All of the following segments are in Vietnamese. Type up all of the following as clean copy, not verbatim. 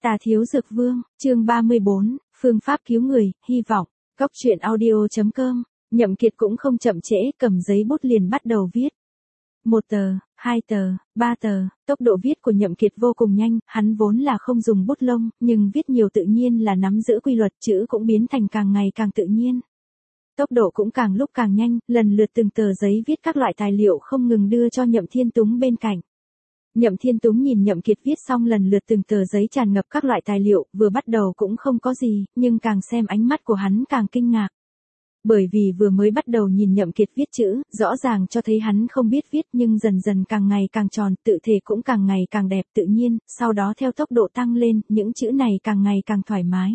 Tà Thiếu Dược Vương, chương 34, phương pháp cứu người, hy vọng. Góc truyện audio.com. Nhậm Kiệt cũng không chậm trễ, cầm giấy bút liền bắt đầu viết. 1 tờ, 2 tờ, 3 tờ, tốc độ viết của Nhậm Kiệt vô cùng nhanh, hắn vốn là không dùng bút lông, nhưng viết nhiều tự nhiên là nắm giữ quy luật, chữ cũng biến thành càng ngày càng tự nhiên. Tốc độ cũng càng lúc càng nhanh, lần lượt từng tờ giấy viết các loại tài liệu không ngừng đưa cho Nhậm Thiên Túng bên cạnh. Nhậm Thiên Túng nhìn Nhậm Kiệt viết xong lần lượt từng tờ giấy tràn ngập các loại tài liệu, vừa bắt đầu cũng không có gì, nhưng càng xem ánh mắt của hắn càng kinh ngạc. Bởi vì vừa mới bắt đầu nhìn Nhậm Kiệt viết chữ, rõ ràng cho thấy hắn không biết viết nhưng dần dần càng ngày càng tròn, tự thể cũng càng ngày càng đẹp tự nhiên, sau đó theo tốc độ tăng lên, những chữ này càng ngày càng thoải mái.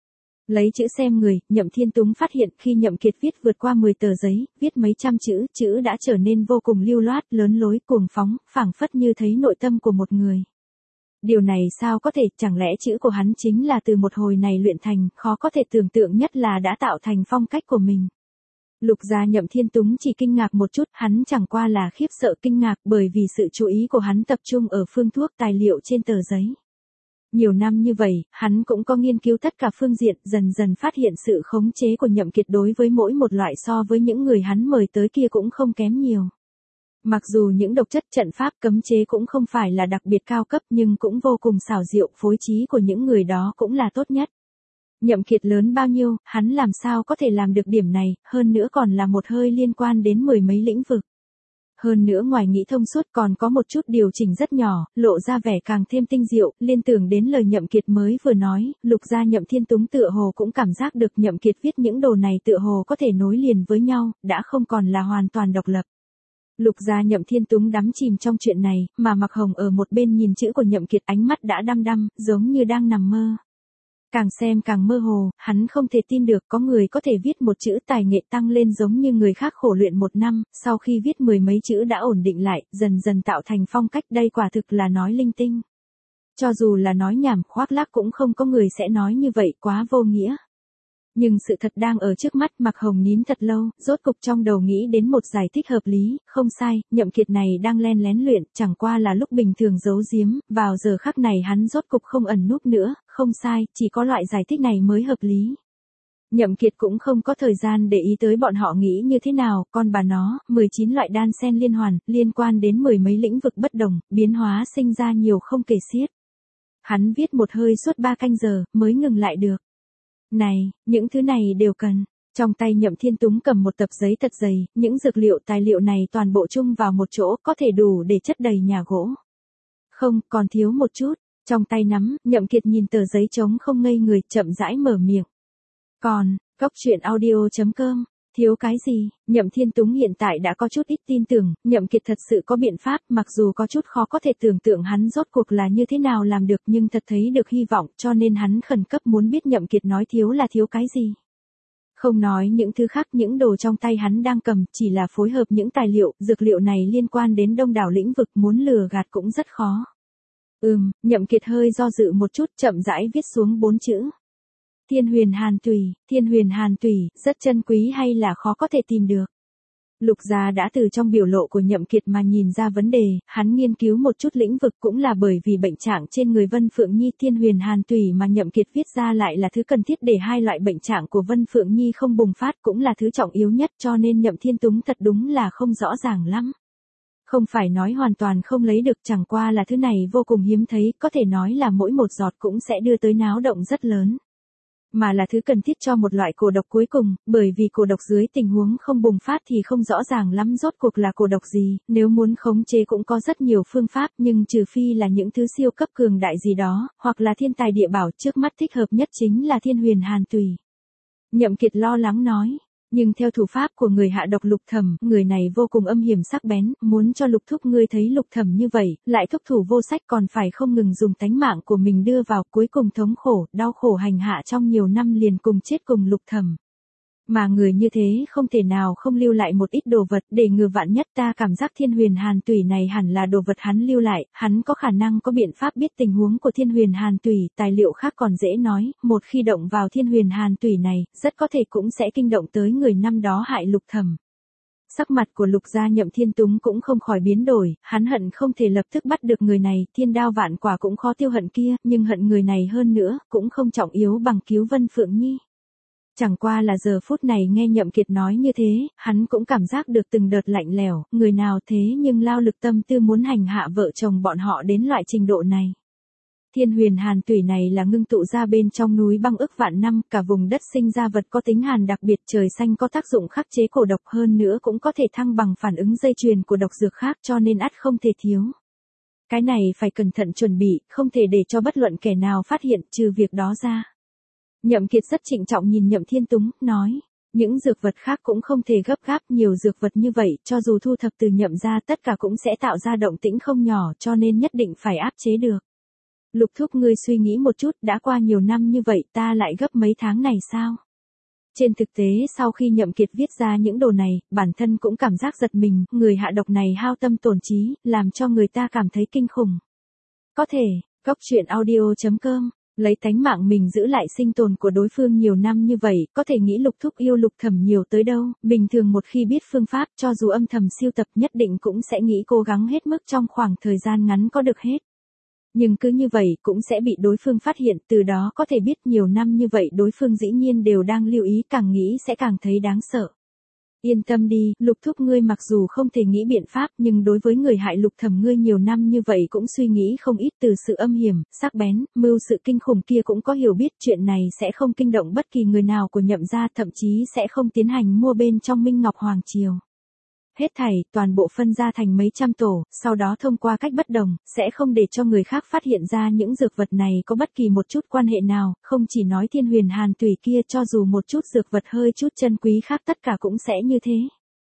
Lấy chữ xem người, Nhậm Thiên Túng phát hiện khi Nhậm Kiệt viết vượt qua 10 tờ giấy, viết mấy trăm chữ, chữ đã trở nên vô cùng lưu loát, lớn lối, cuồng phóng, phảng phất như thấy nội tâm của một người. Điều này sao có thể, chẳng lẽ chữ của hắn chính là từ một hồi này luyện thành, khó có thể tưởng tượng nhất là đã tạo thành phong cách của mình. Lục gia Nhậm Thiên Túng chỉ kinh ngạc một chút, hắn chẳng qua là khiếp sợ kinh ngạc bởi vì sự chú ý của hắn tập trung ở phương thuốc tài liệu trên tờ giấy. Nhiều năm như vậy, hắn cũng có nghiên cứu tất cả phương diện, dần dần phát hiện sự khống chế của Nhậm Kiệt đối với mỗi một loại so với những người hắn mời tới kia cũng không kém nhiều. Mặc dù những độc chất trận pháp cấm chế cũng không phải là đặc biệt cao cấp nhưng cũng vô cùng xảo diệu, phối trí của những người đó cũng là tốt nhất. Nhậm Kiệt lớn bao nhiêu, hắn làm sao có thể làm được điểm này, hơn nữa còn là một hơi liên quan đến mười mấy lĩnh vực. Hơn nữa ngoài nghĩ thông suốt còn có một chút điều chỉnh rất nhỏ, lộ ra vẻ càng thêm tinh diệu, liên tưởng đến lời Nhậm Kiệt mới vừa nói, Lục gia Nhậm Thiên Túng tựa hồ cũng cảm giác được Nhậm Kiệt viết những đồ này tựa hồ có thể nối liền với nhau, đã không còn là hoàn toàn độc lập. Lục gia Nhậm Thiên Túng đắm chìm trong chuyện này, mà Mặc Hồng ở một bên nhìn chữ của Nhậm Kiệt ánh mắt đã đăm đăm, giống như đang nằm mơ. Càng xem càng mơ hồ, hắn không thể tin được có người có thể viết một chữ tài nghệ tăng lên giống như người khác khổ luyện một năm, sau khi viết mười mấy chữ đã ổn định lại, dần dần tạo thành phong cách, đây quả thực là nói linh tinh. Cho dù là nói nhảm khoác lác cũng không có người sẽ nói như vậy, quá vô nghĩa. Nhưng sự thật đang ở trước mắt, Mặc Hồng nín thật lâu, rốt cục trong đầu nghĩ đến một giải thích hợp lý, không sai, Nhậm Kiệt này đang len lén luyện, chẳng qua là lúc bình thường giấu giếm, vào giờ khắc này hắn rốt cục không ẩn núp nữa, không sai, chỉ có loại giải thích này mới hợp lý. Nhậm Kiệt cũng không có thời gian để ý tới bọn họ nghĩ như thế nào, con bà nó, 19 loại đan sen liên hoàn, liên quan đến mười mấy lĩnh vực bất đồng, biến hóa sinh ra nhiều không kể xiết. Hắn viết một hơi suốt 3 canh giờ, mới ngừng lại được. Này, những thứ này đều cần. Trong tay Nhậm Thiên Túng cầm một tập giấy thật dày, những dược liệu tài liệu này toàn bộ chung vào một chỗ có thể đủ để chất đầy nhà gỗ. Không, còn thiếu một chút. Trong tay nắm, Nhậm Kiệt nhìn tờ giấy trống không ngây người, chậm rãi mở miệng. Còn, góc truyện audio.com. Thiếu cái gì? Nhậm Thiên Túng hiện tại đã có chút ít tin tưởng, Nhậm Kiệt thật sự có biện pháp, mặc dù có chút khó có thể tưởng tượng hắn rốt cuộc là như thế nào làm được nhưng thật thấy được hy vọng, cho nên hắn khẩn cấp muốn biết Nhậm Kiệt nói thiếu là thiếu cái gì. Không nói những thứ khác, những đồ trong tay hắn đang cầm, chỉ là phối hợp những tài liệu, dược liệu này liên quan đến đông đảo lĩnh vực, muốn lừa gạt cũng rất khó. Nhậm Kiệt hơi do dự một chút, chậm rãi viết xuống 4 chữ. Thiên huyền hàn tùy, rất chân quý hay là khó có thể tìm được. Lục gia đã từ trong biểu lộ của Nhậm Kiệt mà nhìn ra vấn đề, hắn nghiên cứu một chút lĩnh vực cũng là bởi vì bệnh trạng trên người Vân Phượng Nhi. Thiên huyền hàn tùy mà Nhậm Kiệt viết ra lại là thứ cần thiết để hai loại bệnh trạng của Vân Phượng Nhi không bùng phát, cũng là thứ trọng yếu nhất, cho nên Nhậm Thiên Túng thật đúng là không rõ ràng lắm. Không phải nói hoàn toàn không lấy được, chẳng qua là thứ này vô cùng hiếm thấy, có thể nói là mỗi một giọt cũng sẽ đưa tới náo động rất lớn. Mà là thứ cần thiết cho một loại cổ độc cuối cùng, bởi vì cổ độc dưới tình huống không bùng phát thì không rõ ràng lắm rốt cuộc là cổ độc gì, nếu muốn khống chế cũng có rất nhiều phương pháp nhưng trừ phi là những thứ siêu cấp cường đại gì đó, hoặc là thiên tài địa bảo, trước mắt thích hợp nhất chính là thiên huyền hàn tùy. Nhậm Kiệt lo lắng nói. Nhưng theo thủ pháp của người hạ độc Lục Thẩm, người này vô cùng âm hiểm sắc bén, muốn cho Lục thúc ngươi thấy Lục Thẩm như vậy, lại thúc thủ vô sách còn phải không ngừng dùng tánh mạng của mình đưa vào, cuối cùng thống khổ, đau khổ hành hạ trong nhiều năm liền cùng chết cùng Lục Thẩm. Mà người như thế không thể nào không lưu lại một ít đồ vật để ngừa vạn nhất, ta cảm giác thiên huyền hàn tùy này hẳn là đồ vật hắn lưu lại, hắn có khả năng có biện pháp biết tình huống của thiên huyền hàn tùy, tài liệu khác còn dễ nói, một khi động vào thiên huyền hàn tùy này, rất có thể cũng sẽ kinh động tới người năm đó hại Lục Thẩm. Sắc mặt của Lục gia Nhậm Thiên Túng cũng không khỏi biến đổi, hắn hận không thể lập tức bắt được người này, thiên đao vạn quả cũng khó tiêu hận kia, nhưng hận người này hơn nữa, cũng không trọng yếu bằng cứu Vân Phượng Nhi. Chẳng qua là giờ phút này nghe Nhậm Kiệt nói như thế, hắn cũng cảm giác được từng đợt lạnh lẽo, người nào thế nhưng lao lực tâm tư muốn hành hạ vợ chồng bọn họ đến loại trình độ này. Thiên Huyền Hàn Tủy này là ngưng tụ ra bên trong núi băng ức vạn năm, cả vùng đất sinh ra vật có tính hàn đặc biệt, trời xanh có tác dụng khắc chế cổ độc, hơn nữa cũng có thể thăng bằng phản ứng dây chuyền của độc dược khác, cho nên ắt không thể thiếu. Cái này phải cẩn thận chuẩn bị, không thể để cho bất luận kẻ nào phát hiện, trừ việc đó ra. Nhậm Kiệt rất trịnh trọng nhìn Nhậm Thiên Túng, nói, những dược vật khác cũng không thể gấp gáp, nhiều dược vật như vậy, cho dù thu thập từ Nhậm gia tất cả cũng sẽ tạo ra động tĩnh không nhỏ, cho nên nhất định phải áp chế được. Lục thúc, ngươi suy nghĩ một chút, đã qua nhiều năm như vậy ta lại gấp mấy tháng này sao? Trên thực tế sau khi Nhậm Kiệt viết ra những đồ này, bản thân cũng cảm giác giật mình, người hạ độc này hao tâm tổn trí, làm cho người ta cảm thấy kinh khủng. Có thể, Góc Truyện Audio.com, lấy tánh mạng mình giữ lại sinh tồn của đối phương nhiều năm như vậy, có thể nghĩ Lục thúc yêu Lục Thẩm nhiều tới đâu, bình thường một khi biết phương pháp, cho dù âm thầm siêu tập nhất định cũng sẽ nghĩ cố gắng hết mức trong khoảng thời gian ngắn có được hết. Nhưng cứ như vậy cũng sẽ bị đối phương phát hiện, từ đó có thể biết nhiều năm như vậy đối phương dĩ nhiên đều đang lưu ý, càng nghĩ sẽ càng thấy đáng sợ. Yên tâm đi, Lục thúc, ngươi mặc dù không thể nghĩ biện pháp, nhưng đối với người hại Lục Thẩm ngươi nhiều năm như vậy cũng suy nghĩ không ít, từ sự âm hiểm, sắc bén, mưu sự kinh khủng kia cũng có hiểu biết, chuyện này sẽ không kinh động bất kỳ người nào của Nhậm gia, thậm chí sẽ không tiến hành mua bên trong Minh Ngọc Hoàng Triều. Hết thảy, toàn bộ phân ra thành mấy trăm tổ, sau đó thông qua cách bất đồng, sẽ không để cho người khác phát hiện ra những dược vật này có bất kỳ một chút quan hệ nào, không chỉ nói Thiên Huyền Hàn Tủy kia, cho dù một chút dược vật hơi chút chân quý khác tất cả cũng sẽ như thế.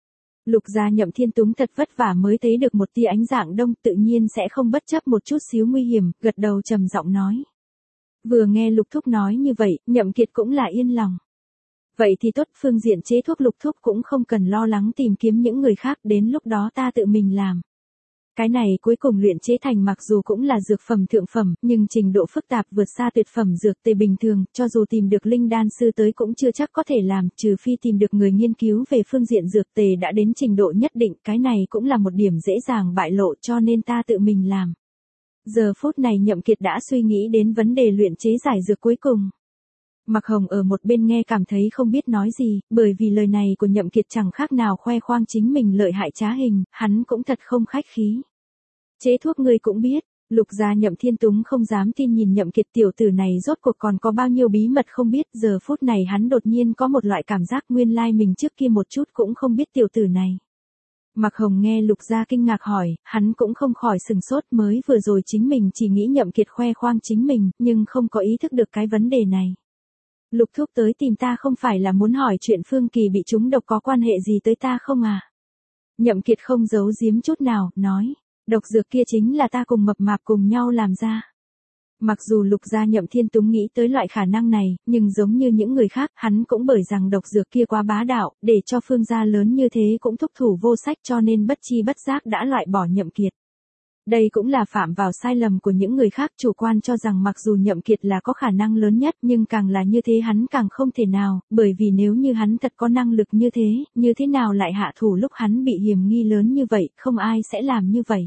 Lục gia Nhậm Thiên Túng thật vất vả mới thấy được một tia ánh dạng đông, tự nhiên sẽ không bất chấp một chút xíu nguy hiểm, gật đầu trầm giọng nói. Vừa nghe Lục thúc nói như vậy, Nhậm Kiệt cũng là yên lòng. Vậy thì tốt, phương diện chế thuốc Lục thúc cũng không cần lo lắng tìm kiếm những người khác, đến lúc đó ta tự mình làm. Cái này cuối cùng luyện chế thành mặc dù cũng là dược phẩm thượng phẩm, nhưng trình độ phức tạp vượt xa tuyệt phẩm dược tề bình thường, cho dù tìm được linh đan sư tới cũng chưa chắc có thể làm, trừ phi tìm được người nghiên cứu về phương diện dược tề đã đến trình độ nhất định, cái này cũng là một điểm dễ dàng bại lộ, cho nên ta tự mình làm. Giờ phút này Nhậm Kiệt đã suy nghĩ đến vấn đề luyện chế giải dược cuối cùng. Mạc Hồng ở một bên nghe cảm thấy không biết nói gì, bởi vì lời này của Nhậm Kiệt chẳng khác nào khoe khoang chính mình lợi hại trá hình, hắn cũng thật không khách khí. Chế thuốc ngươi cũng biết, Lục gia Nhậm Thiên Túng không dám tin nhìn Nhậm Kiệt, tiểu tử này rốt cuộc còn có bao nhiêu bí mật không biết, giờ phút này hắn đột nhiên có một loại cảm giác nguyên lai mình trước kia một chút cũng không biết tiểu tử này. Mạc Hồng nghe Lục gia kinh ngạc hỏi, hắn cũng không khỏi sừng sốt, mới vừa rồi chính mình chỉ nghĩ Nhậm Kiệt khoe khoang chính mình, nhưng không có ý thức được cái vấn đề này. Lục thúc tới tìm ta không phải là muốn hỏi chuyện Phương Kỳ bị trúng độc có quan hệ gì tới ta không à? Nhậm Kiệt không giấu giếm chút nào, nói, độc dược kia chính là ta cùng Mập Mạp cùng nhau làm ra. Mặc dù Lục gia Nhậm Thiên Túng nghĩ tới loại khả năng này, nhưng giống như những người khác, hắn cũng bởi rằng độc dược kia quá bá đạo, để cho Phương gia lớn như thế cũng thúc thủ vô sách, cho nên bất chi bất giác đã loại bỏ Nhậm Kiệt. Đây cũng là phạm vào sai lầm của những người khác, chủ quan cho rằng mặc dù Nhậm Kiệt là có khả năng lớn nhất, nhưng càng là như thế hắn càng không thể nào, bởi vì nếu như hắn thật có năng lực như thế nào lại hạ thủ lúc hắn bị hiểm nghi lớn như vậy, không ai sẽ làm như vậy.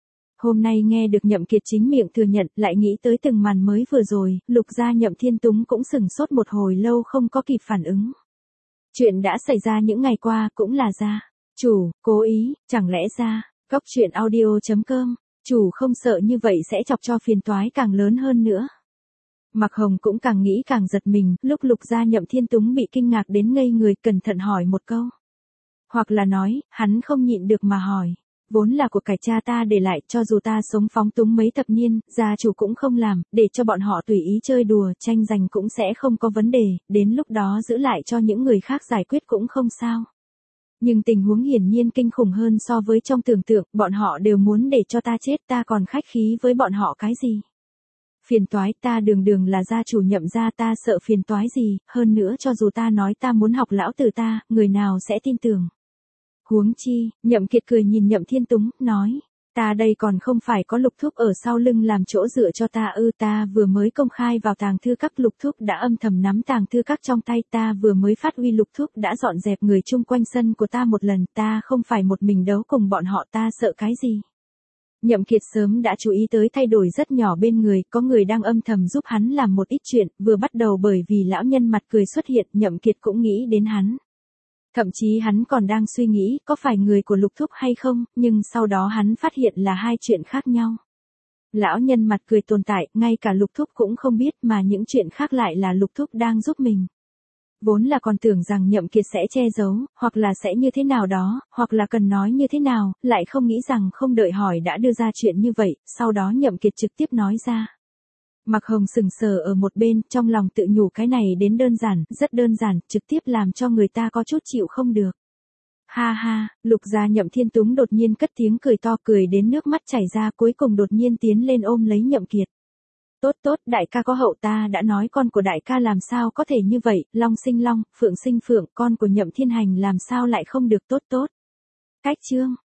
Hôm nay nghe được Nhậm Kiệt chính miệng thừa nhận, lại nghĩ tới từng màn mới vừa rồi, Lục gia Nhậm Thiên Túng cũng sửng sốt một hồi lâu không có kịp phản ứng. Chuyện đã xảy ra những ngày qua cũng là gia chủ cố ý, chẳng lẽ ra, Góc Truyện Audio.com, chủ không sợ như vậy sẽ chọc cho phiền toái càng lớn hơn nữa. Mạc Hồng cũng càng nghĩ càng giật mình, lúc Lục gia Nhậm Thiên Túng bị kinh ngạc đến ngây người, cẩn thận hỏi một câu. Hoặc là nói, hắn không nhịn được mà hỏi. Vốn là của cải cha ta để lại, cho dù ta sống phóng túng mấy thập niên, gia chủ cũng không làm, để cho bọn họ tùy ý chơi đùa, tranh giành cũng sẽ không có vấn đề, đến lúc đó giữ lại cho những người khác giải quyết cũng không sao. Nhưng tình huống hiển nhiên kinh khủng hơn so với trong tưởng tượng, bọn họ đều muốn để cho ta chết, ta còn khách khí với bọn họ cái gì? Phiền toái, ta đường là gia chủ Nhậm gia, ta sợ phiền toái gì, hơn nữa cho dù ta nói ta muốn học lão tử ta, người nào sẽ tin tưởng? Huống chi, Nhậm Kiệt cười nhìn Nhậm Thiên Túng, nói, Ta đây còn không phải có Lục Thúc ở sau lưng làm chỗ dựa cho ta ư, ta vừa mới công khai vào tàng thư các, Lục Thúc đã âm thầm nắm tàng thư các trong tay, ta vừa mới phát huy, Lục Thúc đã dọn dẹp người chung quanh sân của ta một lần, ta không phải một mình đấu cùng bọn họ, ta sợ cái gì. Nhậm Kiệt sớm đã chú ý tới thay đổi rất nhỏ bên người, có người đang âm thầm giúp hắn làm một ít chuyện, vừa bắt đầu bởi vì lão nhân mặt cười xuất hiện, Nhậm Kiệt cũng nghĩ đến hắn. Thậm chí hắn còn đang suy nghĩ có phải người của Lục Thúc hay không, nhưng sau đó hắn phát hiện là hai chuyện khác nhau. Lão nhân mặt cười tồn tại, ngay cả Lục Thúc cũng không biết, mà những chuyện khác lại là Lục Thúc đang giúp mình. Vốn là còn tưởng rằng Nhậm Kiệt sẽ che giấu, hoặc là sẽ như thế nào đó, hoặc là cần nói như thế nào, lại không nghĩ rằng không đợi hỏi đã đưa ra chuyện như vậy, sau đó Nhậm Kiệt trực tiếp nói ra. Mạc Hồng sững sờ ở một bên, trong lòng tự nhủ cái này đến đơn giản, rất đơn giản, trực tiếp làm cho người ta có chút chịu không được. Ha ha, Lục gia Nhậm Thiên Túng đột nhiên cất tiếng cười to, cười đến nước mắt chảy ra, cuối cùng đột nhiên tiến lên ôm lấy Nhậm Kiệt. Tốt tốt, đại ca có hậu, ta đã nói con của đại ca làm sao có thể như vậy, long sinh long, phượng sinh phượng, con của Nhậm Thiên Hành làm sao lại không được, tốt tốt. Cách chương